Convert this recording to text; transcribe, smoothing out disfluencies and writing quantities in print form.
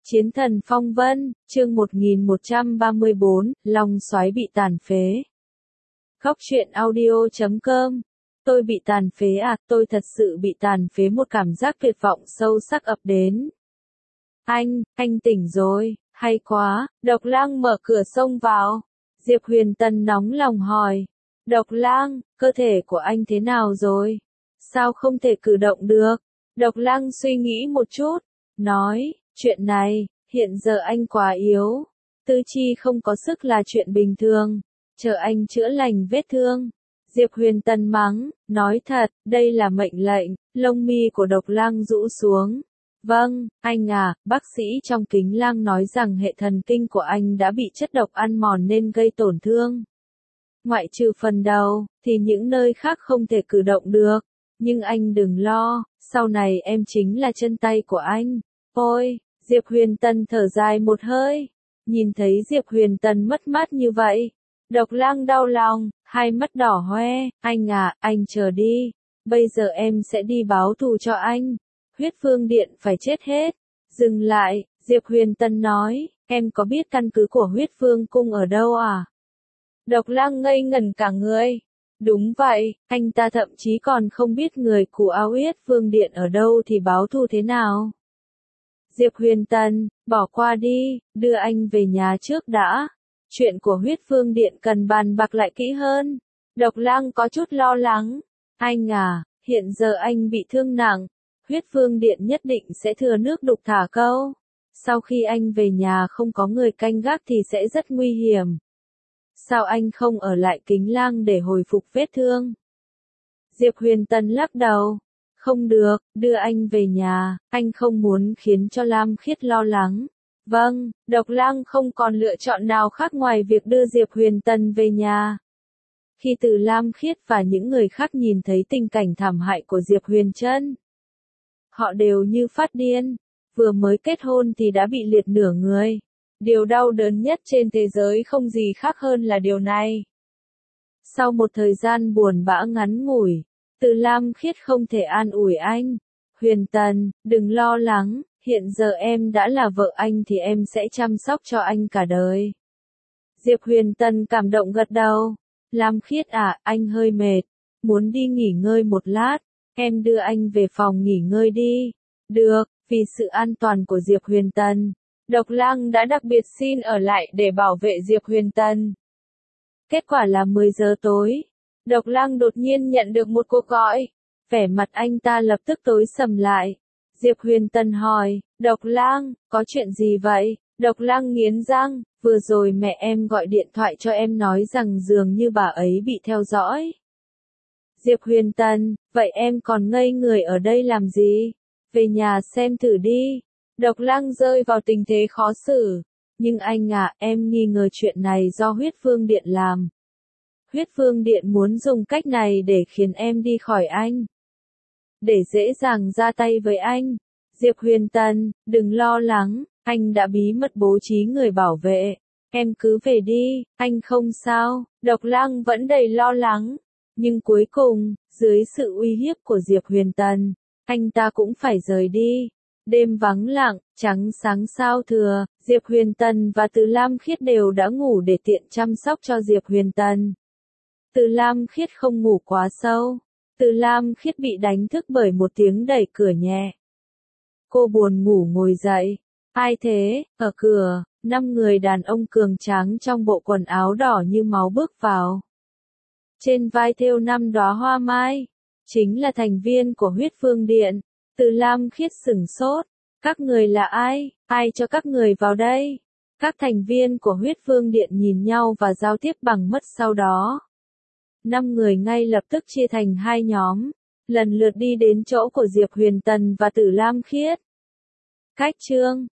Chiến thần phong vân, chương 1134, Long soái bị tàn phế. Góc truyện audio.com. Tôi bị tàn phế à, tôi thật sự bị tàn phế, một cảm giác tuyệt vọng sâu sắc ập đến. Anh tỉnh rồi, hay quá, Độc Lang mở cửa xông vào. Diệp Huyền Tân nóng lòng hỏi. Độc Lang, cơ thể của anh thế nào rồi? Sao không thể cử động được? Độc Lang suy nghĩ một chút, nói, chuyện này, hiện giờ anh quá yếu. Tư chi không có sức là chuyện bình thường. Chờ anh chữa lành vết thương. Diệp Huyền Tân mắng, nói thật, đây là mệnh lệnh. Lông mi của Độc Lang rũ xuống. Vâng, anh à, bác sĩ trong Kính Lang nói rằng hệ thần kinh của anh đã bị chất độc ăn mòn nên gây tổn thương. Ngoại trừ phần đầu, thì những nơi khác không thể cử động được. Nhưng anh đừng lo, sau này em chính là chân tay của anh. Ôi, Diệp Huyền Tân thở dài một hơi. Nhìn thấy Diệp Huyền Tân mất mát như vậy, Độc Lang đau lòng, hai mắt đỏ hoe. Anh à, anh chờ đi. Bây giờ em sẽ đi báo thù cho anh. Huyết Vương Điện phải chết hết. Dừng lại, Diệp Huyền Tân nói, em có biết căn cứ của Huyết Vương Cung ở đâu à? Độc Lang ngây ngẩn cả người. Đúng vậy, anh ta thậm chí còn không biết người của Huyết Vương Điện ở đâu thì báo thù thế nào. Diệp Huyền Tân, bỏ qua đi, đưa anh về nhà trước đã. Chuyện của Huyết Vương Điện cần bàn bạc lại kỹ hơn. Độc Lang có chút lo lắng. Anh à, hiện giờ anh bị thương nặng. Huyết Vương Điện nhất định sẽ thừa nước đục thả câu. Sau khi anh về nhà không có người canh gác thì sẽ rất nguy hiểm. Sao anh không ở lại Kính Lang để hồi phục vết thương? Diệp Huyền Tân lắc đầu. Không được, đưa anh về nhà, anh không muốn khiến cho Lam Khiết lo lắng. Vâng, Độc Lang không còn lựa chọn nào khác ngoài việc đưa Diệp Huyền Tân về nhà. Khi Từ Lam Khiết và những người khác nhìn thấy tình cảnh thảm hại của Diệp Huyền Trân, họ đều như phát điên. Vừa mới kết hôn thì đã bị liệt nửa người. Điều đau đớn nhất trên thế giới không gì khác hơn là điều này. Sau một thời gian buồn bã ngắn ngủi, Từ Lam Khiết không thể an ủi anh. Huyền Tân, đừng lo lắng, hiện giờ em đã là vợ anh thì em sẽ chăm sóc cho anh cả đời. Diệp Huyền Tân cảm động gật đầu. Lam Khiết à, anh hơi mệt, muốn đi nghỉ ngơi một lát, em đưa anh về phòng nghỉ ngơi đi. Được, vì sự an toàn của Diệp Huyền Tân, Độc Lang đã đặc biệt xin ở lại để bảo vệ Diệp Huyền Tân. Kết quả là 10 giờ tối. Độc Lang đột nhiên nhận được một cuộc gọi. Vẻ mặt anh ta lập tức tối sầm lại. Diệp Huyền Tân hỏi, Độc Lang, có chuyện gì vậy? Độc Lang nghiến răng, vừa rồi mẹ em gọi điện thoại cho em nói rằng dường như bà ấy bị theo dõi. Diệp Huyền Tân, vậy em còn ngây người ở đây làm gì? Về nhà xem thử đi. Độc Lang rơi vào tình thế khó xử. Nhưng anh à, em nghi ngờ chuyện này do Huyết Vương Điện làm. Huyết Vương Điện muốn dùng cách này để khiến em đi khỏi anh. Để dễ dàng ra tay với anh. Diệp Huyền Tân, đừng lo lắng, anh đã bí mật bố trí người bảo vệ. Em cứ về đi, anh không sao. Độc Lang vẫn đầy lo lắng. Nhưng cuối cùng, dưới sự uy hiếp của Diệp Huyền Tân, anh ta cũng phải rời đi. Đêm vắng lặng, trắng sáng sao thừa, Diệp Huyền Tân và Từ Lam Khiết đều đã ngủ để tiện chăm sóc cho Diệp Huyền Tân. Từ Lam Khiết không ngủ quá sâu. Từ Lam Khiết bị đánh thức bởi một tiếng đẩy cửa nhẹ. Cô buồn ngủ ngồi dậy. Ai thế? Ở cửa, 5 người đàn ông cường tráng trong bộ quần áo đỏ như máu bước vào. Trên vai thêu 5 đóa hoa mai. Chính là thành viên của Huyết Vương Điện. Từ Lam Khiết sửng sốt. Các người là ai? Ai cho các người vào đây? Các thành viên của Huyết Vương Điện nhìn nhau và giao tiếp bằng mắt sau đó. 5 người ngay lập tức chia thành 2 nhóm, lần lượt đi đến chỗ của Diệp Huyền Tân và Từ Lam Khiết. Cách chương